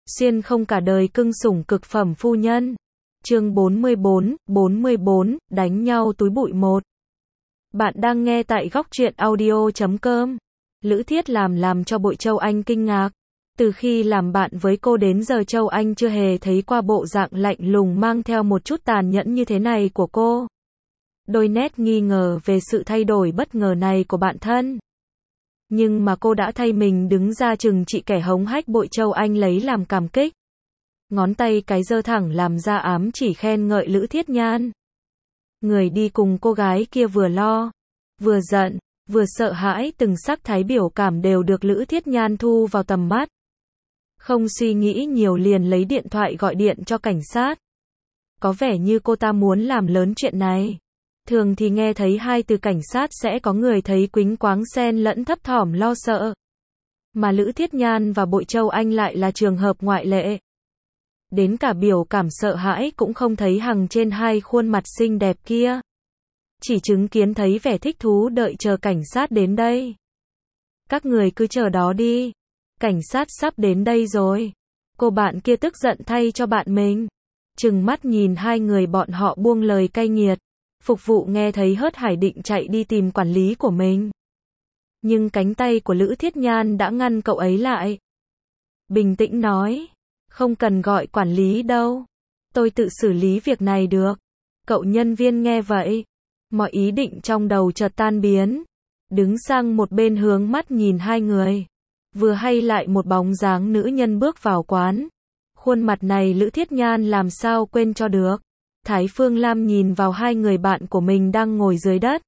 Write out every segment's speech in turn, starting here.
xuyên không cả đời cưng sủng cực phẩm phu nhân. Chương 44, đánh nhau túi bụi 1. Bạn đang nghe tại góc truyện audio.com. Lữ Thiết làm cho Bội Châu Anh kinh ngạc. Từ khi làm bạn với cô đến giờ Châu Anh chưa hề thấy qua bộ dạng lạnh lùng mang theo một chút tàn nhẫn như thế này của cô. Đôi nét nghi ngờ về sự thay đổi bất ngờ này của bạn thân. Nhưng mà cô đã thay mình đứng ra trừng trị kẻ hống hách Bội Châu Anh lấy làm cảm kích. Ngón tay cái giơ thẳng làm ra ám chỉ khen ngợi Lữ Thiết Nhan. Người đi cùng cô gái kia vừa lo, vừa giận, vừa sợ hãi, từng sắc thái biểu cảm đều được Lữ Thiết Nhan thu vào tầm mắt. Không suy nghĩ nhiều liền lấy điện thoại gọi điện cho cảnh sát. Có vẻ như cô ta muốn làm lớn chuyện này. Thường thì nghe thấy hai từ cảnh sát sẽ có người thấy quính quáng xen lẫn thấp thỏm lo sợ. Mà Lữ Thiết Nhan và Bội Châu Anh lại là trường hợp ngoại lệ. Đến cả biểu cảm sợ hãi cũng không thấy hằng trên hai khuôn mặt xinh đẹp kia. Chỉ chứng kiến thấy vẻ thích thú đợi chờ cảnh sát đến đây. Các người cứ chờ đó đi. Cảnh sát sắp đến đây rồi. Cô bạn kia tức giận thay cho bạn mình. Trừng mắt nhìn hai người bọn họ buông lời cay nghiệt. Phục vụ nghe thấy hớt hải định chạy đi tìm quản lý của mình. Nhưng cánh tay của Lữ Thiết Nhan đã ngăn cậu ấy lại. Bình tĩnh nói. Không cần gọi quản lý đâu. Tôi tự xử lý việc này được. Cậu nhân viên nghe vậy. Mọi ý định trong đầu chợt tan biến. Đứng sang một bên hướng mắt nhìn hai người. Vừa hay lại một bóng dáng nữ nhân bước vào quán. Khuôn mặt này Lữ Thiết Nhan làm sao quên cho được. Thái Phương Lam nhìn vào hai người bạn của mình đang ngồi dưới đất.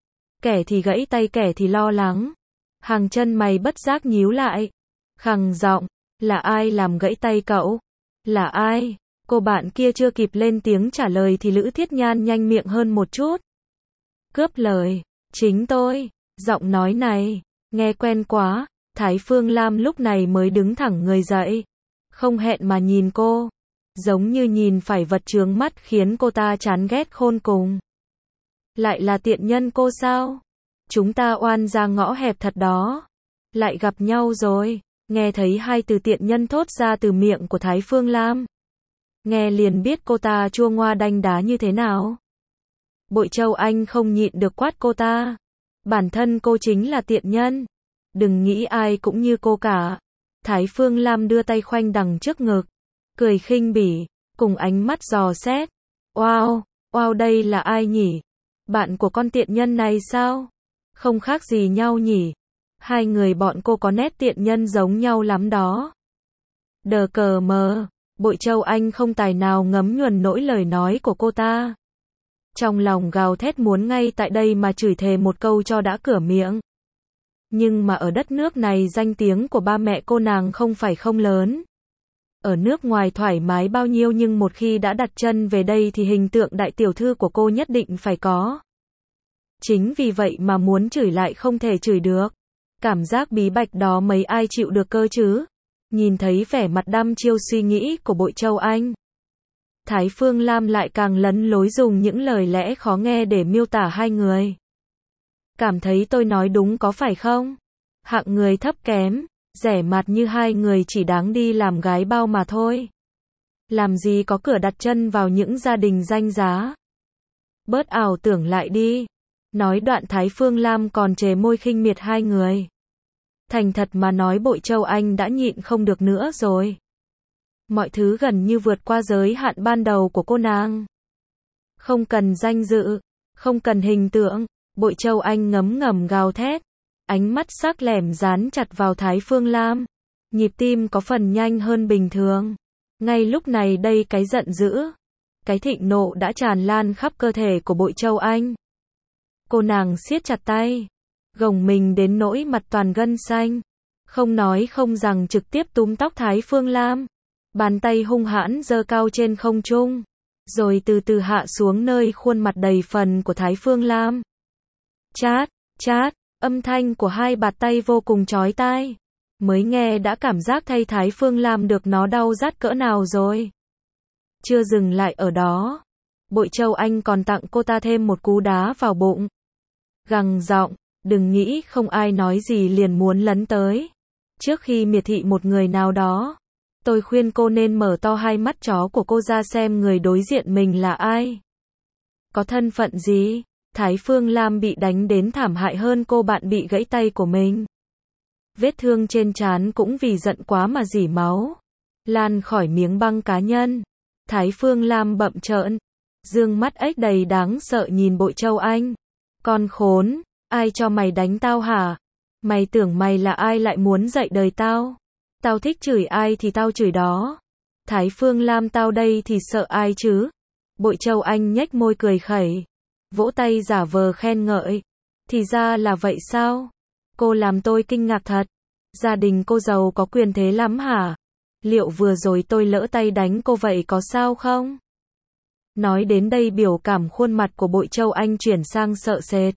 Kẻ thì gãy tay kẻ thì lo lắng. Hàng chân mày bất giác nhíu lại. Khằng giọng, là ai làm gãy tay cậu? Là ai? Cô bạn kia chưa kịp lên tiếng trả lời thì Lữ Thiết Nhan nhanh miệng hơn một chút. Cướp lời, chính tôi. Giọng nói này, nghe quen quá. Thái Phương Lam lúc này mới đứng thẳng người dậy. Không hẹn mà nhìn cô. Giống như nhìn phải vật chướng mắt khiến cô ta chán ghét khôn cùng. Lại là tiện nhân cô sao? Chúng ta oan ra ngõ hẹp thật đó. Lại gặp nhau rồi. Nghe thấy hai từ tiện nhân thốt ra từ miệng của Thái Phương Lam. Nghe liền biết cô ta chua ngoa đanh đá như thế nào. Bội Châu Anh không nhịn được quát cô ta. Bản thân cô chính là tiện nhân. Đừng nghĩ ai cũng như cô cả. Thái Phương Lam đưa tay khoanh đằng trước ngực. Cười khinh bỉ, cùng ánh mắt dò xét. Wow, đây là ai nhỉ? Bạn của con tiện nhân này sao? Không khác gì nhau nhỉ? Hai người bọn cô có nét tiện nhân giống nhau lắm đó. Đờ cờ mờ, Bội Châu Anh không tài nào ngấm nhuần nỗi lời nói của cô ta. Trong lòng gào thét muốn ngay tại đây mà chửi thề một câu cho đã cửa miệng. Nhưng mà ở đất nước này danh tiếng của ba mẹ cô nàng không phải không lớn. Ở nước ngoài thoải mái bao nhiêu nhưng một khi đã đặt chân về đây thì hình tượng đại tiểu thư của cô nhất định phải có. Chính vì vậy mà muốn chửi lại không thể chửi được. Cảm giác bí bạch đó mấy ai chịu được cơ chứ. Nhìn thấy vẻ mặt đăm chiêu suy nghĩ của Bội Châu Anh. Thái Phương Lam lại càng lấn lối dùng những lời lẽ khó nghe để miêu tả hai người. Cảm thấy tôi nói đúng có phải không? Hạng người thấp kém, rẻ mạt như hai người chỉ đáng đi làm gái bao mà thôi. Làm gì có cửa đặt chân vào những gia đình danh giá. Bớt ảo tưởng lại đi. Nói đoạn Thái Phương Lam còn chề môi khinh miệt hai người. Thành thật mà nói Bội Châu Anh đã nhịn không được nữa rồi. Mọi thứ gần như vượt qua giới hạn ban đầu của cô nàng. Không cần danh dự, không cần hình tượng, Bội Châu Anh ngấm ngầm gào thét. Ánh mắt sắc lẻm dán chặt vào Thái Phương Lam. Nhịp tim có phần nhanh hơn bình thường. Ngay lúc này đây cái giận dữ, cái thịnh nộ đã tràn lan khắp cơ thể của Bội Châu Anh. Cô nàng siết chặt tay, gồng mình đến nỗi mặt toàn gân xanh. Không nói không rằng trực tiếp túm tóc Thái Phương Lam. Bàn tay hung hãn giơ cao trên không trung. Rồi từ từ hạ xuống nơi khuôn mặt đầy phần của Thái Phương Lam. Chát, chát. Âm thanh của hai bạt tay vô cùng chói tai. Mới nghe đã cảm giác thay Thái Phương Lam được nó đau rát cỡ nào rồi. Chưa dừng lại ở đó. Bội Châu Anh còn tặng cô ta thêm một cú đá vào bụng. Gằn giọng, đừng nghĩ không ai nói gì liền muốn lấn tới. Trước khi miệt thị một người nào đó, Tôi khuyên cô nên mở to hai mắt chó của cô ra xem người đối diện mình là ai. Có thân phận gì? Thái Phương Lam bị đánh đến thảm hại hơn cô bạn bị gãy tay của mình. Vết thương trên trán cũng vì giận quá mà rỉ máu. Lan khỏi miếng băng cá nhân. Thái Phương Lam bậm trợn. Dương mắt ếch đầy đáng sợ nhìn Bội Châu Anh. Con khốn, ai cho mày đánh tao hả? Mày tưởng mày là ai lại muốn dạy đời tao? Tao thích chửi ai thì tao chửi đó. Thái Phương Lam tao đây thì sợ ai chứ? Bội Châu Anh nhếch môi cười khẩy. Vỗ tay giả vờ khen ngợi. Thì ra là vậy sao? Cô làm tôi kinh ngạc thật. Gia đình cô giàu có quyền thế lắm hả? Liệu vừa rồi tôi lỡ tay đánh cô vậy có sao không? Nói đến đây biểu cảm khuôn mặt của Bội Châu Anh chuyển sang sợ sệt.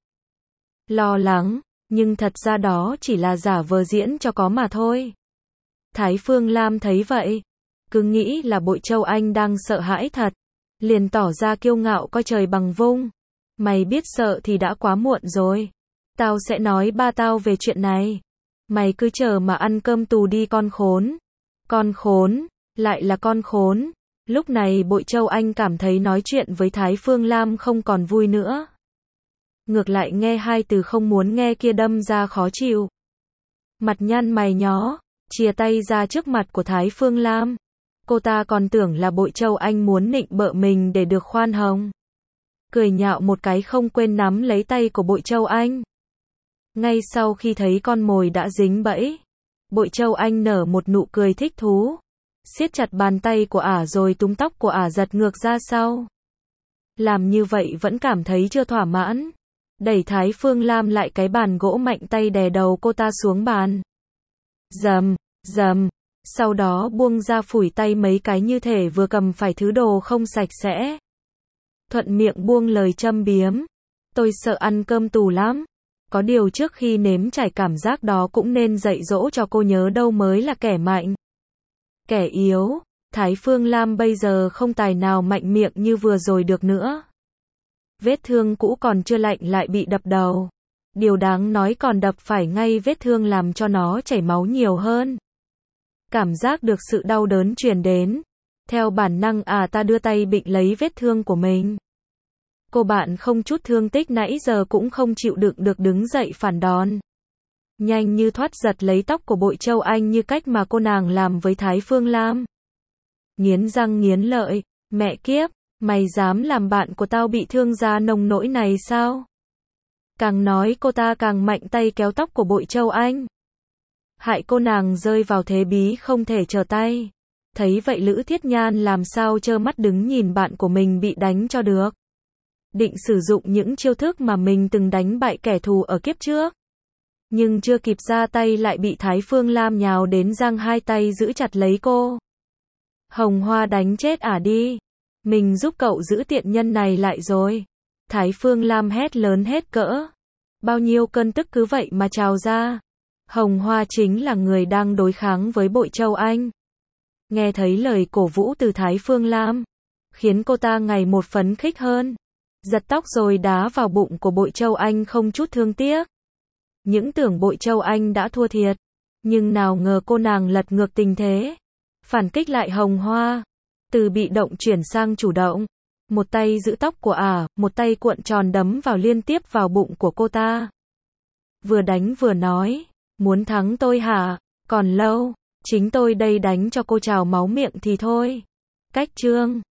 Lo lắng, nhưng thật ra đó chỉ là giả vờ diễn cho có mà thôi. Thái Phương Lam thấy vậy, cứ nghĩ là Bội Châu Anh đang sợ hãi thật, liền tỏ ra kiêu ngạo coi trời bằng vung. Mày biết sợ thì đã quá muộn rồi. Tao sẽ nói ba tao về chuyện này. Mày cứ chờ mà ăn cơm tù đi con khốn. Con khốn, lại là con khốn. Lúc này Bội Châu Anh cảm thấy nói chuyện với Thái Phương Lam không còn vui nữa. Ngược lại nghe hai từ không muốn nghe kia đâm ra khó chịu. Mặt nhăn mày nhó, chìa tay ra trước mặt của Thái Phương Lam. Cô ta còn tưởng là Bội Châu Anh muốn nịnh bợ mình để được khoan hồng. Cười nhạo một cái không quên nắm lấy tay của Bội Châu Anh. Ngay sau khi thấy con mồi đã dính bẫy, Bội Châu Anh nở một nụ cười thích thú, siết chặt bàn tay của ả rồi túm tóc của ả giật ngược ra sau. Làm như vậy vẫn cảm thấy chưa thỏa mãn, đẩy Thái Phương Lam lại cái bàn gỗ mạnh tay đè đầu cô ta xuống bàn. Rầm, rầm, sau đó buông ra phủi tay mấy cái như thể vừa cầm phải thứ đồ không sạch sẽ. Thuận miệng buông lời châm biếm. Tôi sợ ăn cơm tù lắm. Có điều trước khi nếm trải cảm giác đó cũng nên dạy dỗ cho cô nhớ đâu mới là kẻ mạnh. Kẻ yếu, Thái Phương Lam bây giờ không tài nào mạnh miệng như vừa rồi được nữa. Vết thương cũ còn chưa lạnh lại bị đập đầu. Điều đáng nói còn đập phải ngay vết thương làm cho nó chảy máu nhiều hơn. Cảm giác được sự đau đớn truyền đến. Theo bản năng ta đưa tay bịnh lấy vết thương của mình. Cô bạn không chút thương tích nãy giờ cũng không chịu đựng được đứng dậy phản đòn. Nhanh như thoát giật lấy tóc của Bội Châu Anh như cách mà cô nàng làm với Thái Phương Lam. Nghiến răng nghiến lợi, mẹ kiếp, mày dám làm bạn của tao bị thương ra nông nỗi này sao? Càng nói cô ta càng mạnh tay kéo tóc của Bội Châu Anh. Hại cô nàng rơi vào thế bí không thể trở tay. Thấy vậy Lữ Thiết Nhan làm sao trơ mắt đứng nhìn bạn của mình bị đánh cho được. Định sử dụng những chiêu thức mà mình từng đánh bại kẻ thù ở kiếp trước. Nhưng chưa kịp ra tay lại bị Thái Phương Lam nhào đến giang hai tay giữ chặt lấy cô. Hồng Hoa đánh chết đi. Mình giúp cậu giữ tiện nhân này lại rồi. Thái Phương Lam hét lớn hết cỡ. Bao nhiêu cơn tức cứ vậy mà trào ra. Hồng Hoa chính là người đang đối kháng với Bội Châu Anh. Nghe thấy lời cổ vũ từ Thái Phương Lam, khiến cô ta ngày một phấn khích hơn. Giật tóc rồi đá vào bụng của Bội Châu Anh không chút thương tiếc. Những tưởng Bội Châu Anh đã thua thiệt, nhưng nào ngờ cô nàng lật ngược tình thế. Phản kích lại Hồng Hoa, từ bị động chuyển sang chủ động. Một tay giữ tóc của một tay cuộn tròn đấm vào liên tiếp vào bụng của cô ta. Vừa đánh vừa nói, muốn thắng tôi hả? Còn lâu, chính tôi đây đánh cho cô trào máu miệng thì thôi. Cách chương